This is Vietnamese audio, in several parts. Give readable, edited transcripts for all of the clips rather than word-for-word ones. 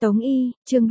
Tống Y, chương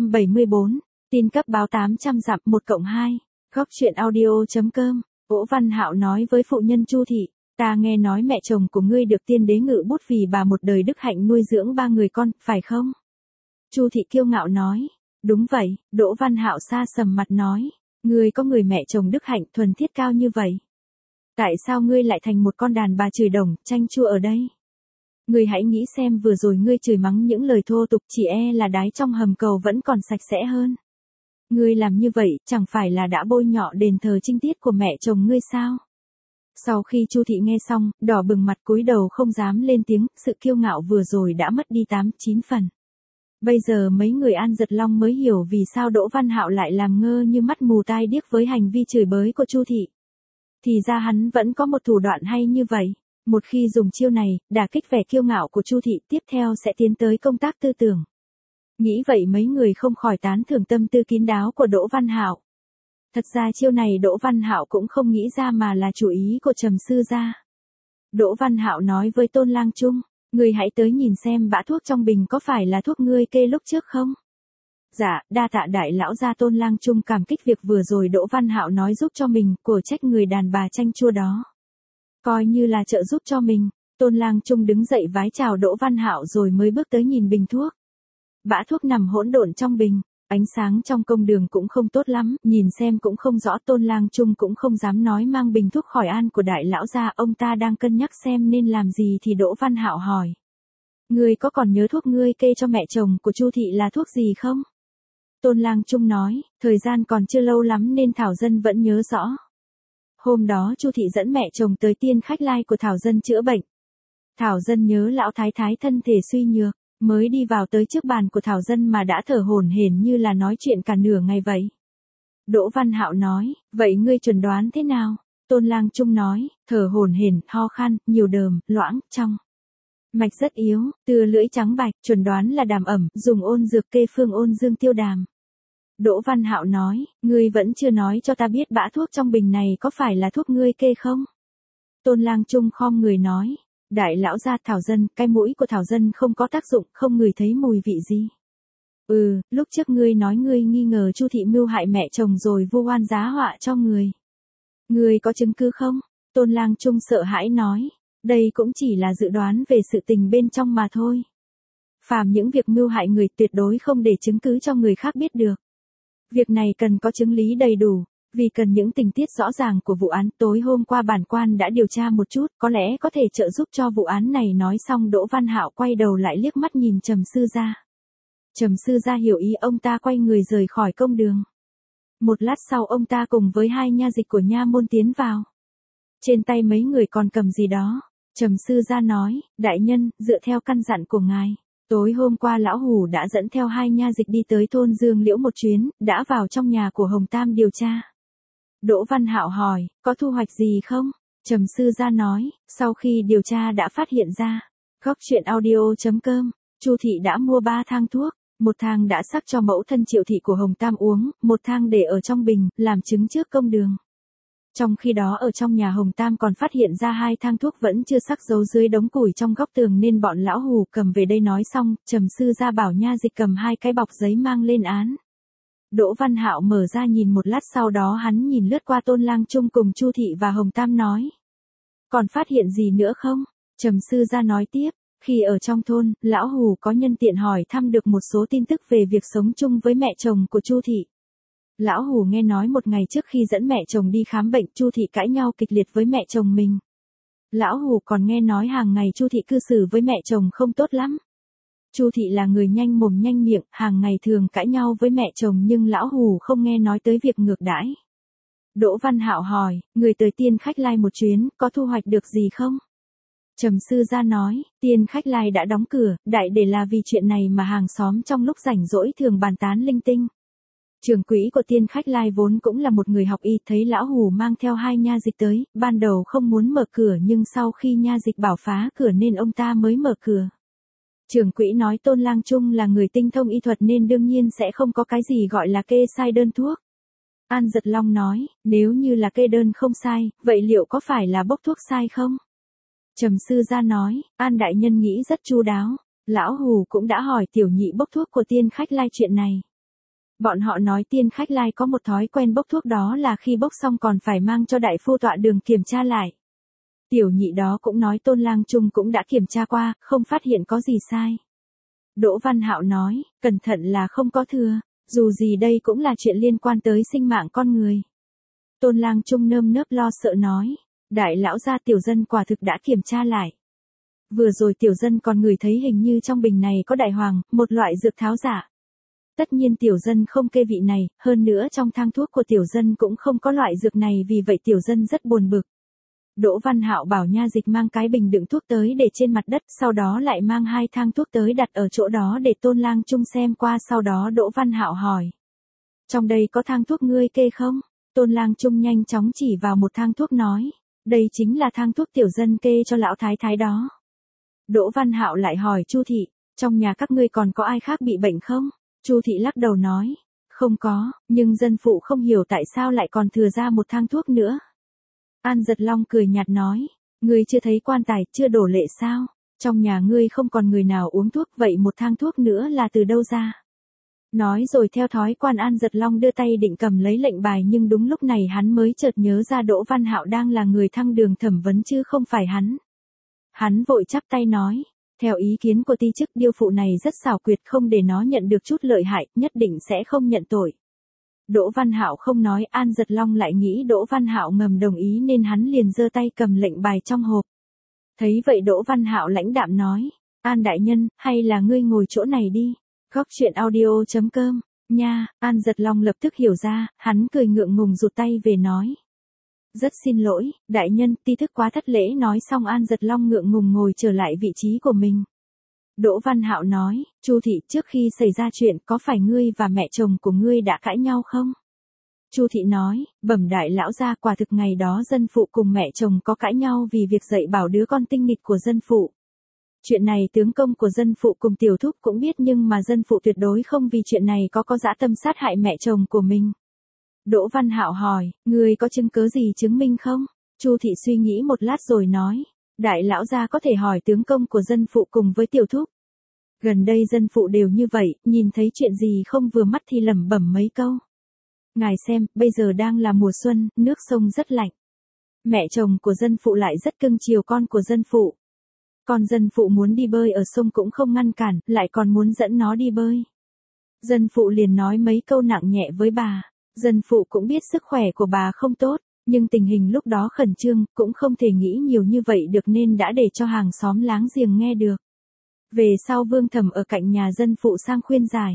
374, tin cấp báo 800 dặm 1+2, góc chuyện audio.com, Đỗ Văn Hạo nói với phụ nhân Chu Thị, ta nghe nói mẹ chồng của ngươi được tiên đế ngự bút vì bà một đời đức hạnh nuôi dưỡng 3 người con, phải không? Chu Thị kiêu ngạo nói, đúng vậy. Đỗ Văn Hạo sa sầm mặt nói, ngươi có người mẹ chồng đức hạnh thuần thiết cao như vậy. Tại sao ngươi lại thành một con đàn bà chửi đồng, chanh chua ở đây? Ngươi hãy nghĩ xem vừa rồi ngươi chửi mắng những lời thô tục chỉ e là đái trong hầm cầu vẫn còn sạch sẽ hơn. Ngươi làm như vậy chẳng phải là đã bôi nhọ đền thờ trinh tiết của mẹ chồng ngươi sao? Sau khi Chu Thị nghe xong, đỏ bừng mặt cúi đầu không dám lên tiếng, sự kiêu ngạo vừa rồi đã mất đi 8-9 phần. Bây giờ mấy người An Giật Long mới hiểu vì sao Đỗ Văn Hạo lại làm ngơ như mắt mù tai điếc với hành vi chửi bới của Chu Thị. Thì ra hắn vẫn có một thủ đoạn hay như vậy. Một khi dùng chiêu này, đả kích vẻ kiêu ngạo của Chu Thị, tiếp theo sẽ tiến tới công tác tư tưởng. Nghĩ vậy mấy người không khỏi tán thưởng tâm tư kín đáo của Đỗ Văn Hạo. Thật ra chiêu này Đỗ Văn Hạo cũng không nghĩ ra mà là chủ ý của Trầm sư gia. Đỗ Văn Hạo nói với Tôn Lang Trung, ngươi hãy tới nhìn xem bã thuốc trong bình có phải là thuốc ngươi kê lúc trước không? Dạ, đa tạ đại lão gia. Tôn Lang Trung cảm kích việc vừa rồi Đỗ Văn Hạo nói giúp cho mình, của trách người đàn bà chanh chua đó. Coi như là trợ giúp cho mình. Tôn Lang Trung đứng dậy vái chào Đỗ Văn Hạo rồi mới bước tới nhìn bình thuốc. Bã thuốc nằm hỗn độn trong bình, ánh sáng trong công đường cũng không tốt lắm, nhìn xem cũng không rõ. Tôn Lang Trung cũng không dám nói mang bình thuốc khỏi An của đại lão gia, ông ta đang cân nhắc xem nên làm gì thì Đỗ Văn Hạo hỏi. Ngươi có còn nhớ thuốc ngươi kê cho mẹ chồng của Chu Thị là thuốc gì không? Tôn Lang Trung nói, thời gian còn chưa lâu lắm nên Thảo Dân vẫn nhớ rõ. Hôm đó Chu Thị dẫn mẹ chồng tới tiên khách lai của Thảo Dân chữa bệnh. Thảo Dân nhớ lão thái thái thân thể suy nhược, mới đi vào tới trước bàn của Thảo Dân mà đã thở hổn hển như là nói chuyện cả nửa ngày vậy. Đỗ Văn Hạo nói, vậy ngươi chuẩn đoán thế nào? Tôn Lang Trung nói, thở hổn hển, ho khan, nhiều đờm, loãng, trong. Mạch rất yếu, tưa lưỡi trắng bạch, chuẩn đoán là đàm ẩm, dùng ôn dược kê phương ôn dương tiêu đàm. Đỗ Văn Hạo nói, ngươi vẫn chưa nói cho ta biết bã thuốc trong bình này có phải là thuốc ngươi kê không? Tôn Lang Trung khom người nói, đại lão gia. Thảo Dân, cái mũi của Thảo Dân không có tác dụng, không ngửi thấy mùi vị gì. Lúc trước ngươi nói ngươi nghi ngờ Chu Thị mưu hại mẹ chồng rồi vu oan giá họa cho người. Ngươi có chứng cứ không? Tôn Lang Trung sợ hãi nói, đây cũng chỉ là dự đoán về sự tình bên trong mà thôi. Phàm những việc mưu hại người tuyệt đối không để chứng cứ cho người khác biết được. Việc này cần có chứng lý đầy đủ, vì cần những tình tiết rõ ràng của vụ án. Tối hôm qua bản quan đã điều tra một chút, có lẽ có thể trợ giúp cho vụ án này. Nói xong Đỗ Văn Hạo quay đầu lại liếc mắt nhìn Trầm sư gia. Trầm sư gia hiểu ý, ông ta quay người rời khỏi công đường. Một lát sau ông ta cùng với 2 nha dịch của nha môn tiến vào. Trên tay mấy người còn cầm gì đó. Trầm sư gia nói, đại nhân, dựa theo căn dặn của ngài, tối hôm qua lão Hủ đã dẫn theo 2 nha dịch đi tới thôn Dương Liễu một chuyến, đã vào trong nhà của Hồng Tam điều tra. Đỗ Văn Hạo hỏi, có thu hoạch gì không? Trầm sư gia nói, sau khi điều tra đã phát hiện ra. Góc chuyện audio.com, Chu Thị đã mua 3 thang thuốc, một thang đã sắc cho mẫu thân Triệu Thị của Hồng Tam uống, một thang để ở trong bình, làm chứng trước công đường. Trong khi đó ở trong nhà Hồng Tam còn phát hiện ra 2 thang thuốc vẫn chưa sắc giấu dưới đống củi trong góc tường nên bọn lão Hủ cầm về đây. Nói xong, Trầm sư gia bảo nha dịch cầm 2 cái bọc giấy mang lên án. Đỗ Văn Hạo mở ra nhìn một lát, sau đó hắn nhìn lướt qua Tôn Lang Trung cùng Chu Thị và Hồng Tam nói. Còn phát hiện gì nữa không? Trầm sư gia nói tiếp, khi ở trong thôn, lão Hủ có nhân tiện hỏi thăm được một số tin tức về việc sống chung với mẹ chồng của Chu Thị. Lão Hủ nghe nói một ngày trước khi dẫn mẹ chồng đi khám bệnh, Chu Thị cãi nhau kịch liệt với mẹ chồng mình. Lão Hủ còn nghe nói hàng ngày Chu Thị cư xử với mẹ chồng không tốt lắm. Chu Thị là người nhanh mồm nhanh miệng, hàng ngày thường cãi nhau với mẹ chồng nhưng lão Hủ không nghe nói tới việc ngược đãi. Đỗ Văn Hạo hỏi, người tới tiên khách lai một chuyến, có thu hoạch được gì không? Trầm sư gia nói, tiên khách lai đã đóng cửa, đại để là vì chuyện này mà hàng xóm trong lúc rảnh rỗi thường bàn tán linh tinh. Trưởng quỹ của tiên khách lai vốn cũng là một người học y, thấy lão Hủ mang theo 2 nha dịch tới, ban đầu không muốn mở cửa nhưng sau khi nha dịch bảo phá cửa nên ông ta mới mở cửa. Trưởng quỹ nói Tôn Lang Trung là người tinh thông y thuật nên đương nhiên sẽ không có cái gì gọi là kê sai đơn thuốc. An Giật Long nói, nếu như là kê đơn không sai, vậy liệu có phải là bốc thuốc sai không? Trầm sư gia nói, An đại nhân nghĩ rất chu đáo. Lão Hù cũng đã hỏi tiểu nhị bốc thuốc của Tiên Khách Lai chuyện này. Bọn họ nói Tiên Khách Lai có một thói quen bốc thuốc, đó là khi bốc xong còn phải mang cho đại phu tọa đường kiểm tra lại. Tiểu nhị đó cũng nói Tôn Lang Trung cũng đã kiểm tra qua, không phát hiện có gì sai. Đỗ Văn Hạo nói, cẩn thận là không có thừa, dù gì đây cũng là chuyện liên quan tới sinh mạng con người. Tôn Lang Trung nơm nớp lo sợ nói, đại lão gia tiểu dân quả thực đã kiểm tra lại. Vừa rồi tiểu dân còn ngửi thấy hình như trong bình này có đại hoàng, một loại dược tháo giả. Tất nhiên tiểu dân không kê vị này, hơn nữa trong thang thuốc của tiểu dân cũng không có loại dược này, vì vậy tiểu dân rất buồn bực. Đỗ Văn Hạo bảo nha dịch mang cái bình đựng thuốc tới để trên mặt đất, sau đó lại mang 2 thang thuốc tới đặt ở chỗ đó để Tôn Lang Trung xem qua, sau đó Đỗ Văn Hạo hỏi. Trong đây có thang thuốc ngươi kê không? Tôn Lang Trung nhanh chóng chỉ vào một thang thuốc nói, đây chính là thang thuốc tiểu dân kê cho lão thái thái đó. Đỗ Văn Hạo lại hỏi Chu thị, trong nhà các ngươi còn có ai khác bị bệnh không? Chu thị lắc đầu nói, không có, nhưng dân phụ không hiểu tại sao lại còn thừa ra một thang thuốc nữa. An Giật Long cười nhạt nói, ngươi chưa thấy quan tài, chưa đổ lệ sao? Trong nhà ngươi không còn người nào uống thuốc, vậy một thang thuốc nữa là từ đâu ra? Nói rồi theo thói quan An Giật Long đưa tay định cầm lấy lệnh bài, nhưng đúng lúc này hắn mới chợt nhớ ra Đỗ Văn Hạo đang là người thăng đường thẩm vấn chứ không phải hắn. Hắn vội chắp tay nói, theo ý kiến của ti chức, điêu phụ này rất xảo quyệt, không để nó nhận được chút lợi hại, nhất định sẽ không nhận tội. Đỗ Văn Hạo không nói, An Giật Long lại nghĩ Đỗ Văn Hạo ngầm đồng ý nên hắn liền giơ tay cầm lệnh bài trong hộp. Thấy vậy Đỗ Văn Hạo lãnh đạm nói, An đại nhân, hay là ngươi ngồi chỗ này đi. Góc truyện audio.com, nha. An Giật Long lập tức hiểu ra, hắn cười ngượng ngùng rụt tay về nói. Rất xin lỗi, đại nhân, ti thức quá thất lễ. Nói xong An Giật Long ngượng ngùng ngồi trở lại vị trí của mình. Đỗ Văn Hạo nói, Chu thị, trước khi xảy ra chuyện có phải ngươi và mẹ chồng của ngươi đã cãi nhau không? Chu thị nói, bẩm đại lão gia, quả thực ngày đó dân phụ cùng mẹ chồng có cãi nhau vì việc dạy bảo đứa con tinh nghịch của dân phụ. Chuyện này tướng công của dân phụ cùng tiểu thúc cũng biết, nhưng mà dân phụ tuyệt đối không vì chuyện này có dã tâm sát hại mẹ chồng của mình. Đỗ Văn Hạo hỏi, ngươi có chứng cứ gì chứng minh không? Chu thị suy nghĩ một lát rồi nói, đại lão gia có thể hỏi tướng công của dân phụ cùng với tiểu thúc. Gần đây dân phụ đều như vậy, nhìn thấy chuyện gì không vừa mắt thì lẩm bẩm mấy câu. Ngài xem, bây giờ đang là mùa xuân, nước sông rất lạnh. Mẹ chồng của dân phụ lại rất cưng chiều con của dân phụ. Con dân phụ muốn đi bơi ở sông cũng không ngăn cản, lại còn muốn dẫn nó đi bơi. Dân phụ liền nói mấy câu nặng nhẹ với bà. Dân phụ cũng biết sức khỏe của bà không tốt, nhưng tình hình lúc đó khẩn trương, cũng không thể nghĩ nhiều như vậy được nên đã để cho hàng xóm láng giềng nghe được. Về sau Vương Thẩm ở cạnh nhà dân phụ sang khuyên giải.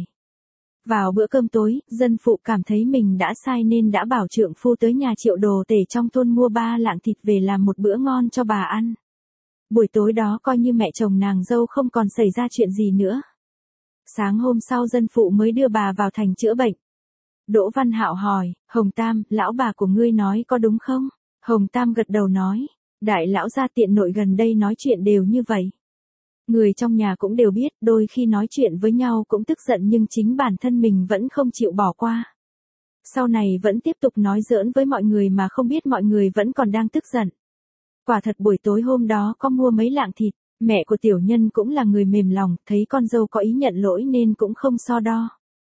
Vào bữa cơm tối, dân phụ cảm thấy mình đã sai nên đã bảo trượng phu tới nhà Triệu Đồ Tể trong thôn mua 3 lạng thịt về làm một bữa ngon cho bà ăn. Buổi tối đó coi như mẹ chồng nàng dâu không còn xảy ra chuyện gì nữa. Sáng hôm sau dân phụ mới đưa bà vào thành chữa bệnh. Đỗ Văn Hạo hỏi, Hồng Tam, lão bà của ngươi nói có đúng không? Hồng Tam gật đầu nói, đại lão gia tiện nội gần đây nói chuyện đều như vậy. Người trong nhà cũng đều biết, đôi khi nói chuyện với nhau cũng tức giận nhưng chính bản thân mình vẫn không chịu bỏ qua. Sau này vẫn tiếp tục nói giỡn với mọi người mà không biết mọi người vẫn còn đang tức giận. Quả thật buổi tối hôm đó có mua mấy lạng thịt, mẹ của tiểu nhân cũng là người mềm lòng, thấy con dâu có ý nhận lỗi nên cũng không so đo.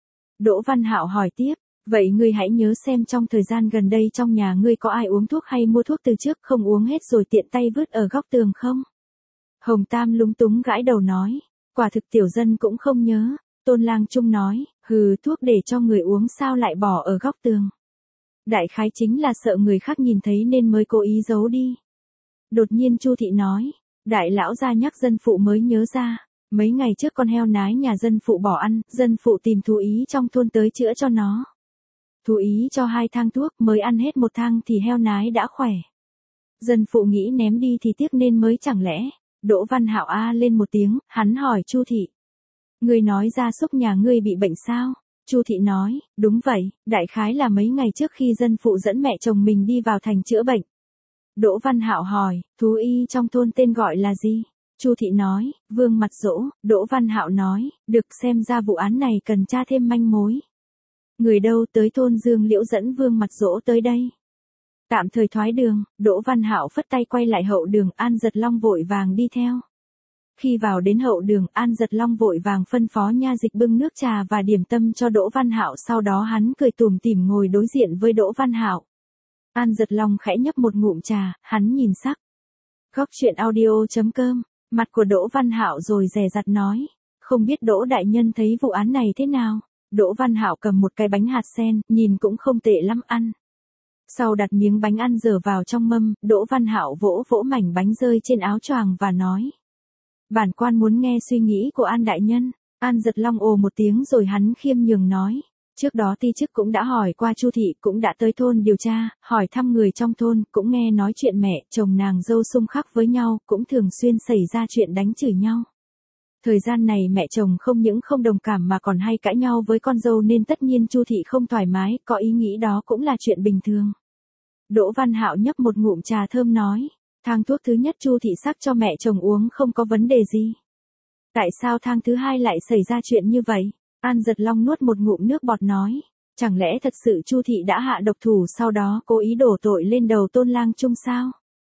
Đỗ Văn Hạo hỏi tiếp, vậy ngươi hãy nhớ xem trong thời gian gần đây trong nhà ngươi có ai uống thuốc hay mua thuốc từ trước không uống hết rồi tiện tay vứt ở góc tường không? Hồng Tam lúng túng gãi đầu nói, quả thực tiểu dân cũng không nhớ. Tôn Lang Trung nói, hừ, thuốc để cho người uống sao lại bỏ ở góc tường? Đại khái chính là sợ người khác nhìn thấy nên mới cố ý giấu đi. Đột nhiên Chu thị nói, đại lão gia nhắc dân phụ mới nhớ ra, mấy ngày trước con heo nái nhà dân phụ bỏ ăn, dân phụ tìm thú ý trong thôn tới chữa cho nó. Thú ý cho 2 thang thuốc, mới ăn hết 1 thang thì heo nái đã khỏe. Dân phụ nghĩ ném đi thì tiếc nên mới chẳng lẽ. Đỗ Văn Hạo a lên một tiếng, hắn hỏi Chu thị. Ngươi nói gia súc nhà ngươi bị bệnh sao? Chu thị nói, đúng vậy, đại khái là mấy ngày trước khi dân phụ dẫn mẹ chồng mình đi vào thành chữa bệnh. Đỗ Văn Hạo hỏi, thú y trong thôn tên gọi là gì? Chu thị nói, Vương Mặt Dỗ. Đỗ Văn Hạo nói, được, xem ra vụ án này cần tra thêm manh mối. Người đâu tới thôn Dương Liễu dẫn Vương Mặt Dỗ tới đây. Tạm thời thoái đường, Đỗ Văn Hạo phất tay quay lại hậu đường, An Giật Long vội vàng đi theo. Khi vào đến hậu đường, An Giật Long vội vàng phân phó nha dịch bưng nước trà và điểm tâm cho Đỗ Văn Hạo, sau đó hắn cười tủm tỉm ngồi đối diện với Đỗ Văn Hạo. An Giật Long khẽ nhấp một ngụm trà, hắn nhìn sắc. Góc chuyện audio.com, mặt của Đỗ Văn Hạo rồi dè dặt nói, không biết Đỗ đại nhân thấy vụ án này thế nào? Đỗ Văn Hạo cầm một cái bánh hạt sen, nhìn cũng không tệ lắm ăn. Sau đặt miếng bánh ăn dở vào trong mâm, Đỗ Văn Hạo vỗ vỗ mảnh bánh rơi trên áo choàng và nói. Bản quan muốn nghe suy nghĩ của An đại nhân. An Giật Long ồ một tiếng rồi hắn khiêm nhường nói. Trước đó ti chức cũng đã hỏi qua Chu thị, cũng đã tới thôn điều tra, hỏi thăm người trong thôn, cũng nghe nói chuyện mẹ, chồng nàng dâu xung khắc với nhau, cũng thường xuyên xảy ra chuyện đánh chửi nhau. Thời gian này mẹ chồng không những không đồng cảm mà còn hay cãi nhau với con dâu nên tất nhiên Chu thị không thoải mái, có ý nghĩ đó cũng là chuyện bình thường. Đỗ Văn Hạo nhấp một ngụm trà thơm nói, thang thuốc thứ nhất Chu thị sắc cho mẹ chồng uống không có vấn đề gì. Tại sao thang thứ hai lại xảy ra chuyện như vậy? An Giật Long nuốt một ngụm nước bọt nói, chẳng lẽ thật sự Chu thị đã hạ độc thủ sau đó cố ý đổ tội lên đầu Tôn Lang Trung sao?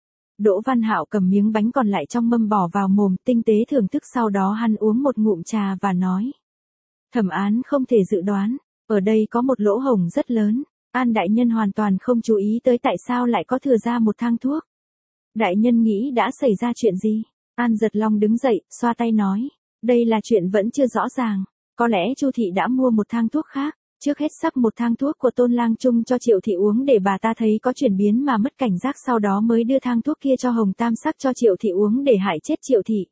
Đỗ Văn Hạo cầm miếng bánh còn lại trong mâm bỏ vào mồm, tinh tế thưởng thức, sau đó hắn uống một ngụm trà và nói. Thẩm án không thể dự đoán, ở đây có một lỗ hổng rất lớn, An đại nhân hoàn toàn không chú ý tới tại sao lại có thừa ra một thang thuốc. Đại nhân nghĩ đã xảy ra chuyện gì? An Giật Long đứng dậy, xoa tay nói, đây là chuyện vẫn chưa rõ ràng, có lẽ Chu thị đã mua một thang thuốc khác. Trước hết sắp một thang thuốc của Tôn Lang Trung cho Triệu thị uống để bà ta thấy có chuyển biến mà mất cảnh giác, sau đó mới đưa thang thuốc kia cho Hồng Tam Sắc cho Triệu thị uống để hại chết Triệu thị.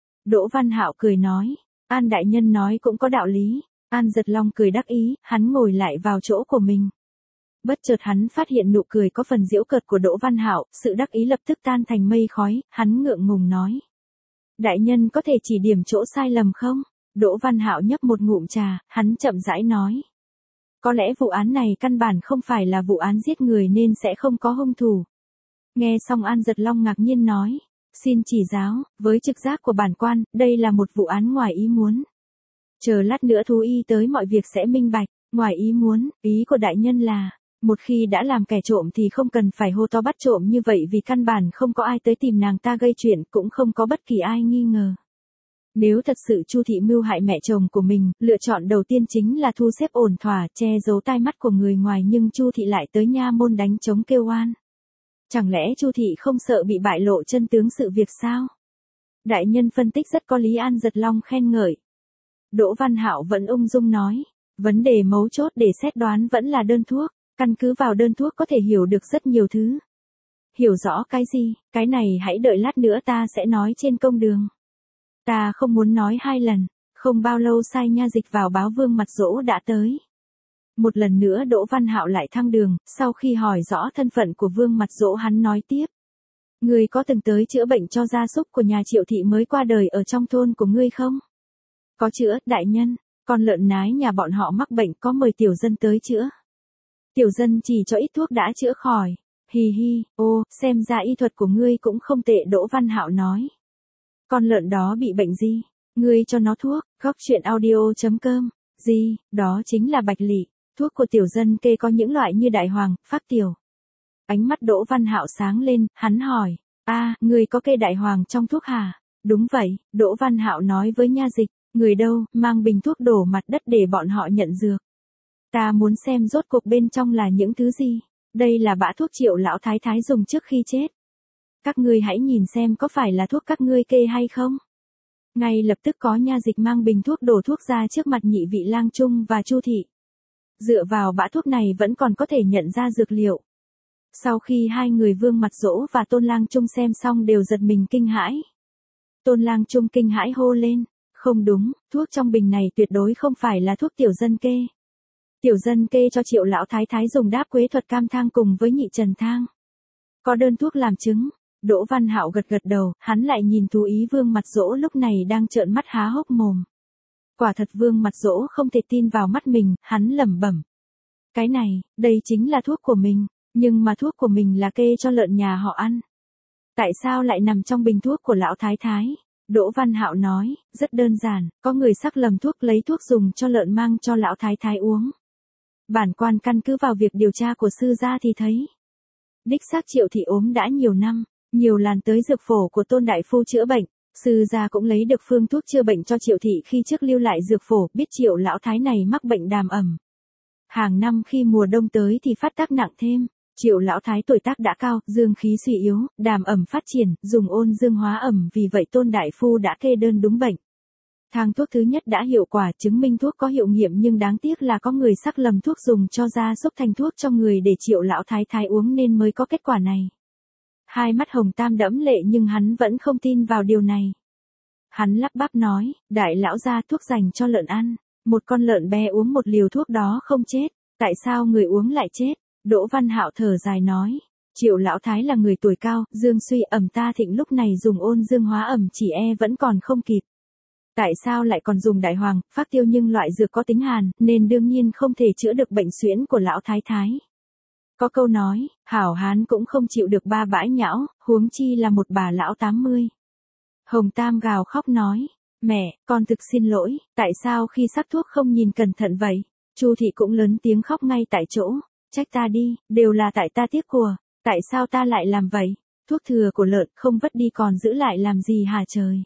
Đỗ Văn Hạo cười nói, An đại nhân nói cũng có đạo lý. An Giật Long cười đắc ý, hắn ngồi lại vào chỗ của mình. Bất chợt hắn phát hiện nụ cười có phần giễu cợt của Đỗ Văn Hạo, sự đắc ý lập tức tan thành mây khói, hắn ngượng ngùng nói. Đại nhân có thể chỉ điểm chỗ sai lầm không? Đỗ Văn Hạo nhấp một ngụm trà, hắn chậm rãi nói. Có lẽ vụ án này căn bản không phải là vụ án giết người nên sẽ không có hung thủ. Nghe xong An Giật Long ngạc nhiên nói, xin chỉ giáo, với trực giác của bản quan, đây là một vụ án ngoài ý muốn. Chờ lát nữa thú y tới mọi việc sẽ minh bạch, ngoài ý muốn, ý của đại nhân là, một khi đã làm kẻ trộm thì không cần phải hô to bắt trộm như vậy vì căn bản không có ai tới tìm nàng ta gây chuyện, cũng không có bất kỳ ai nghi ngờ. Nếu thật sự Chu thị mưu hại mẹ chồng của mình, lựa chọn đầu tiên chính là thu xếp ổn thỏa, che giấu tai mắt của người ngoài, nhưng Chu thị lại tới nha môn đánh trống kêu oan. Chẳng lẽ Chu thị không sợ bị bại lộ chân tướng sự việc sao? Đại nhân phân tích rất có lý. An Giật Long khen ngợi. Đỗ Văn Hạo vẫn ung dung nói, vấn đề mấu chốt để xét đoán vẫn là đơn thuốc, căn cứ vào đơn thuốc có thể hiểu được rất nhiều thứ. Hiểu rõ cái gì, cái này hãy đợi lát nữa ta sẽ nói trên công đường. Ta không muốn nói hai lần. Không bao lâu sai nha dịch vào báo Vương Mặt Dỗ đã tới. Một lần nữa Đỗ Văn Hạo lại thăng đường, sau khi hỏi rõ thân phận của Vương Mặt Dỗ hắn nói tiếp. Ngươi có từng tới chữa bệnh cho gia súc của nhà Triệu thị mới qua đời ở trong thôn của ngươi không? Có chữa, đại nhân, con lợn nái nhà bọn họ mắc bệnh có mời tiểu dân tới chữa. Tiểu dân chỉ cho ít thuốc đã chữa khỏi. Hì hì, ô, xem ra y thuật của ngươi cũng không tệ. Đỗ Văn Hạo nói. Con lợn đó bị bệnh gì? Ngươi cho nó thuốc. Góc chuyện audio.com. Gì, đó chính là bạch lị. Thuốc của tiểu dân kê có những loại như đại hoàng, phát tiểu. Ánh mắt Đỗ Văn Hạo sáng lên, hắn hỏi. Ngươi có kê đại hoàng trong thuốc hả? Đúng vậy, Đỗ Văn Hạo nói với nha dịch. Người đâu, mang bình thuốc đổ mặt đất để bọn họ nhận dược. Ta muốn xem rốt cuộc bên trong là những thứ gì. Đây là bã thuốc Triệu lão thái thái dùng trước khi chết. Các ngươi hãy nhìn xem có phải là thuốc các ngươi kê hay không. Ngay lập tức có nha dịch mang bình thuốc đổ thuốc ra trước mặt nhị vị Lang Trung và Chu thị. Dựa vào bã thuốc này vẫn còn có thể nhận ra dược liệu. Sau khi hai người Vương Mặt Dỗ và Tôn Lang Trung xem xong đều giật mình kinh hãi. Tôn Lang Trung kinh hãi hô lên, không đúng, thuốc trong bình này tuyệt đối không phải là thuốc tiểu dân kê. Tiểu dân kê cho Triệu lão thái thái dùng đáp quế thuật cam thang cùng với nhị trần thang. Có đơn thuốc làm chứng. Đỗ Văn Hạo gật gật đầu, hắn lại nhìn thú ý Vương Mặt Dỗ lúc này đang trợn mắt há hốc mồm. Quả thật Vương Mặt Dỗ không thể tin vào mắt mình, hắn lẩm bẩm. Cái này, đây chính là thuốc của mình, nhưng mà thuốc của mình là kê cho lợn nhà họ ăn. Tại sao lại nằm trong bình thuốc của lão thái thái? Đỗ Văn Hạo nói, rất đơn giản, có người sắc lầm thuốc lấy thuốc dùng cho lợn mang cho lão thái thái uống. Bản quan căn cứ vào việc điều tra của sư gia thì thấy. Đích xác Triệu thị ốm đã nhiều năm, nhiều lần tới dược phổ của Tôn đại phu chữa bệnh, Sư gia cũng lấy được phương thuốc chữa bệnh cho Triệu thị khi trước lưu lại dược phổ, biết Triệu lão thái này mắc bệnh đàm ẩm. Hàng năm khi mùa đông tới thì phát tác nặng thêm. Triệu lão thái tuổi tác đã cao, dương khí suy yếu, đàm ẩm phát triển, dùng ôn dương hóa ẩm, vì vậy Tôn đại phu đã kê đơn đúng bệnh. Thang thuốc thứ nhất đã hiệu quả, chứng minh thuốc có hiệu nghiệm, nhưng đáng tiếc là có người sắc lầm thuốc dùng cho gia súc thành thuốc cho người để Triệu lão thái thái uống nên mới có kết quả này. Hai mắt Hồng Tam đẫm lệ nhưng hắn vẫn không tin vào điều này. Hắn lắp bắp nói, đại lão gia thuốc dành cho lợn ăn, một con lợn bé uống một liều thuốc đó không chết, tại sao người uống lại chết? Đỗ Văn Hạo thở dài nói, Triệu lão thái là người tuổi cao, dương suy ẩm ta thịnh, lúc này dùng ôn dương hóa ẩm chỉ vẫn còn không kịp. Tại sao lại còn dùng đại hoàng, phác tiêu, nhưng loại dược có tính hàn, nên đương nhiên không thể chữa được bệnh suyễn của lão thái thái. Có câu nói, hảo hán cũng không chịu được ba bãi nhão, huống chi là một bà lão 80. Hồng Tam gào khóc nói, mẹ, con thực xin lỗi, tại sao khi sắc thuốc không nhìn cẩn thận vậy? Chu thị cũng lớn tiếng khóc ngay tại chỗ, trách ta đi, đều là tại ta tiếc của, tại sao ta lại làm vậy? Thuốc thừa của lợn không vất đi còn giữ lại làm gì hả trời?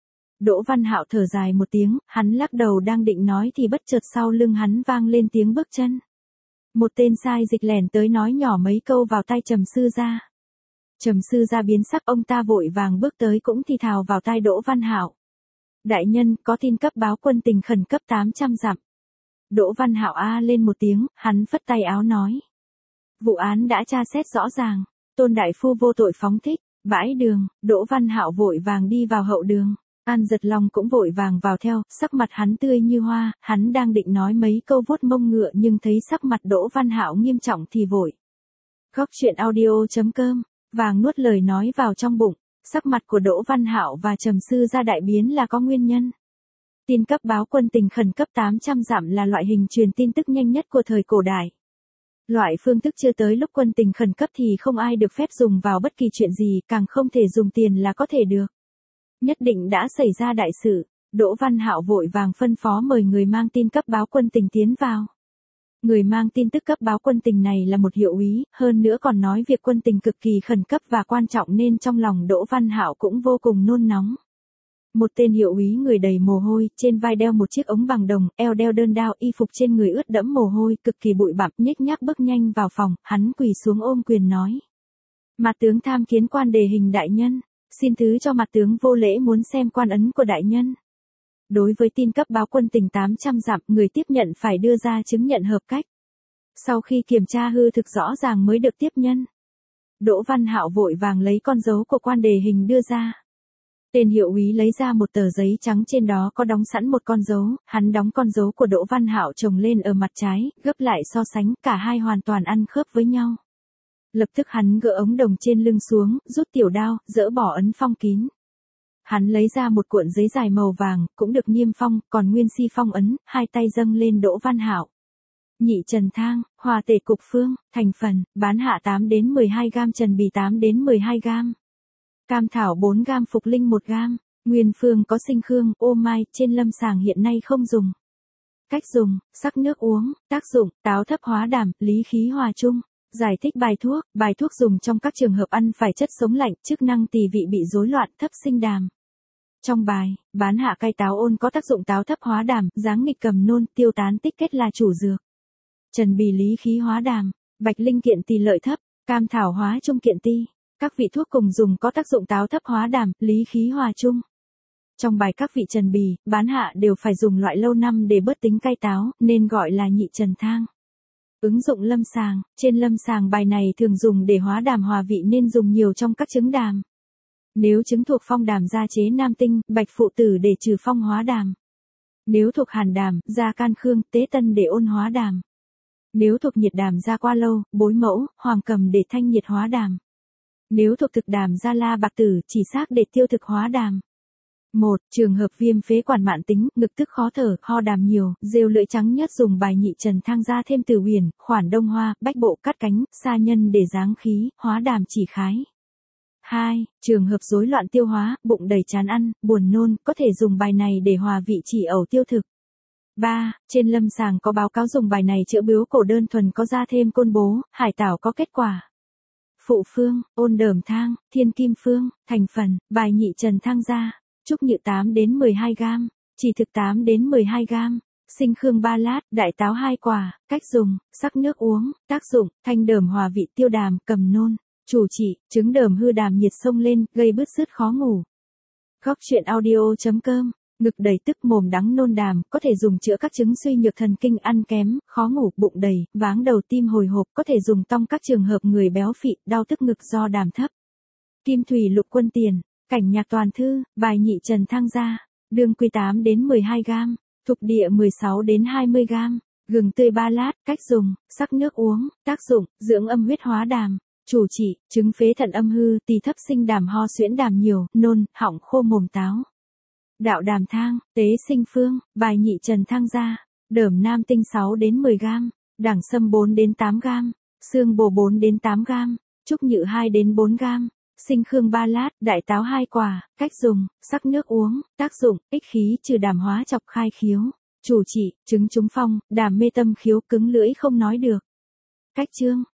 Đỗ Văn Hạo thở dài một tiếng, hắn lắc đầu đang định nói thì bất chợt sau lưng hắn vang lên tiếng bước chân. Một tên sai dịch lẻn tới nói nhỏ mấy câu vào tai Trầm sư gia. Trầm sư gia biến sắc, ông ta vội vàng bước tới cũng thì thào vào tai Đỗ Văn Hạo. Đại nhân, có tin cấp báo quân tình khẩn cấp 800 dặm. Đỗ Văn Hạo a lên một tiếng, hắn phất tay áo nói. Vụ án đã tra xét rõ ràng, Tôn đại phu vô tội phóng thích, bãi đường. Đỗ Văn Hạo vội vàng đi vào hậu đường. An Giật Long cũng vội vàng vào theo, sắc mặt hắn tươi như hoa, hắn đang định nói mấy câu vuốt mông ngựa nhưng thấy sắc mặt Đỗ Văn Hạo nghiêm trọng thì vội. Góc truyện audio.com, vàng nuốt lời nói vào trong bụng, sắc mặt của Đỗ Văn Hạo và Trầm sư gia đại biến là có nguyên nhân. Tin cấp báo quân tình khẩn cấp 800 dặm là loại hình truyền tin tức nhanh nhất của thời cổ đại. Loại phương thức chưa tới lúc quân tình khẩn cấp thì không ai được phép dùng vào bất kỳ chuyện gì, càng không thể dùng tiền là có thể được. Nhất định đã xảy ra đại sự, Đỗ Văn Hạo vội vàng phân phó mời người mang tin cấp báo quân tình tiến vào. Người mang tin tức cấp báo quân tình này là một hiệu úy, hơn nữa còn nói việc quân tình cực kỳ khẩn cấp và quan trọng nên trong lòng Đỗ Văn Hạo cũng vô cùng nôn nóng. Một tên hiệu úy người đầy mồ hôi, trên vai đeo một chiếc ống bằng đồng, eo đeo đơn đao, y phục trên người ướt đẫm mồ hôi, cực kỳ bụi bặm, nhếch nhác bước nhanh vào phòng, hắn quỳ xuống ôm quyền nói. Mặt tướng tham kiến quan đề hình đại nhân, xin thứ cho mặt tướng vô lễ, muốn xem quan ấn của đại nhân. Đối với tin cấp báo quân tình 800 dặm, người tiếp nhận phải đưa ra chứng nhận hợp cách. Sau khi kiểm tra hư thực rõ ràng mới được tiếp nhân. Đỗ Văn Hạo vội vàng lấy con dấu của quan đề hình đưa ra. Tên hiệu úy lấy ra một tờ giấy trắng, trên đó có đóng sẵn một con dấu, hắn đóng con dấu của Đỗ Văn Hạo chồng lên ở mặt trái, gấp lại so sánh, cả hai hoàn toàn ăn khớp với nhau. Lập tức hắn gỡ ống đồng trên lưng xuống, rút tiểu đao, dỡ bỏ ấn phong kín. Hắn lấy ra một cuộn giấy dài màu vàng, cũng được niêm phong, còn nguyên si phong ấn, hai tay dâng lên Đỗ Văn Hạo. Nhị trần thang, hòa tể cục phương, thành phần, bán hạ 8 đến 12 gam, trần bì 8 đến 12 gam. Cam thảo 4 gam, phục linh 1 gam. Nguyên phương có sinh khương, ô mai, trên lâm sàng hiện nay không dùng. Cách dùng, sắc nước uống, tác dụng, táo thấp hóa đàm, lý khí hòa chung. Giải thích bài thuốc dùng trong các trường hợp ăn phải chất sống lạnh, chức năng tỳ vị bị rối loạn, thấp sinh đàm. Trong bài, bán hạ cay táo ôn có tác dụng táo thấp hóa đàm, giáng nghịch cầm nôn, tiêu tán tích kết là chủ dược. Trần bì lý khí hóa đàm, bạch linh kiện tỳ lợi thấp, cam thảo hóa trung kiện ti. Các vị thuốc cùng dùng có tác dụng táo thấp hóa đàm, lý khí hòa chung. Trong bài các vị trần bì, bán hạ đều phải dùng loại lâu năm để bớt tính cay táo, nên gọi là nhị trần thang. Ứng dụng lâm sàng, trên lâm sàng bài này thường dùng để hóa đàm hòa vị nên dùng nhiều trong các chứng đàm. Nếu chứng thuộc phong đàm gia chế nam tinh, bạch phụ tử để trừ phong hóa đàm. Nếu thuộc hàn đàm, gia can khương, tế tân để ôn hóa đàm. Nếu thuộc nhiệt đàm gia qua lâu, bối mẫu, hoàng cầm để thanh nhiệt hóa đàm. Nếu thuộc thực đàm gia la bạc tử, chỉ xác để tiêu thực hóa đàm. 1. Trường hợp viêm phế quản mạn tính, ngực tức khó thở, ho đàm nhiều, rêu lưỡi trắng nhất dùng bài nhị trần thang gia thêm từ huyền, khoản đông hoa, bách bộ cắt cánh, sa nhân để giáng khí, hóa đàm chỉ khái. 2. Trường hợp rối loạn tiêu hóa, bụng đầy chán ăn, buồn nôn, có thể dùng bài này để hòa vị chỉ ẩu tiêu thực. 3. Trên lâm sàng có báo cáo dùng bài này chữa bướu cổ đơn thuần có gia thêm côn bố, hải tảo có kết quả. Phụ phương, ôn đờm thang, thiên kim phương, thành phần, bài nhị trần thang gia. trúc nhự 8 đến 12 gram, chỉ thực 8 đến 12 gram, sinh khương 3 lát, đại táo 2 quả, cách dùng, sắc nước uống, tác dụng, thanh đờm hòa vị tiêu đàm, cầm nôn, chủ trị, chứng đờm hư đàm nhiệt xông lên, gây bứt rứt khó ngủ. Góc truyện audio.com, ngực đầy tức mồm đắng nôn đàm, có thể dùng chữa các chứng suy nhược thần kinh, ăn kém, khó ngủ, bụng đầy, váng đầu, tim hồi hộp, có thể dùng trong các trường hợp người béo phì, đau tức ngực do đàm thấp. Kim thủy lục quân tiền, cảnh nhạc toàn thư, bài nhị trần thang gia, đường quy 8 đến 12 gram, thục địa 16 đến 20 gram, gừng tươi 3 lát, cách dùng, sắc nước uống, tác dụng, dưỡng âm huyết hóa đàm, chủ trị, chứng phế thận âm hư, tỳ thấp sinh đàm ho suyễn đàm nhiều, nôn, họng khô mồm táo. Đạo đàm thang, tế sinh phương, bài nhị trần thang gia, đờm nam tinh 6 đến 10 gram, đảng sâm 4 đến 8 gram, xương bồ 4 đến 8 gram, trúc nhự 2 đến 4 gram, sinh khương 3 lát, đại táo 2 quả, cách dùng, sắc nước uống, tác dụng, ích khí trừ đàm hóa chọc khai khiếu, chủ trị, chứng trúng phong, đàm mê tâm khiếu cứng lưỡi không nói được. Cách chương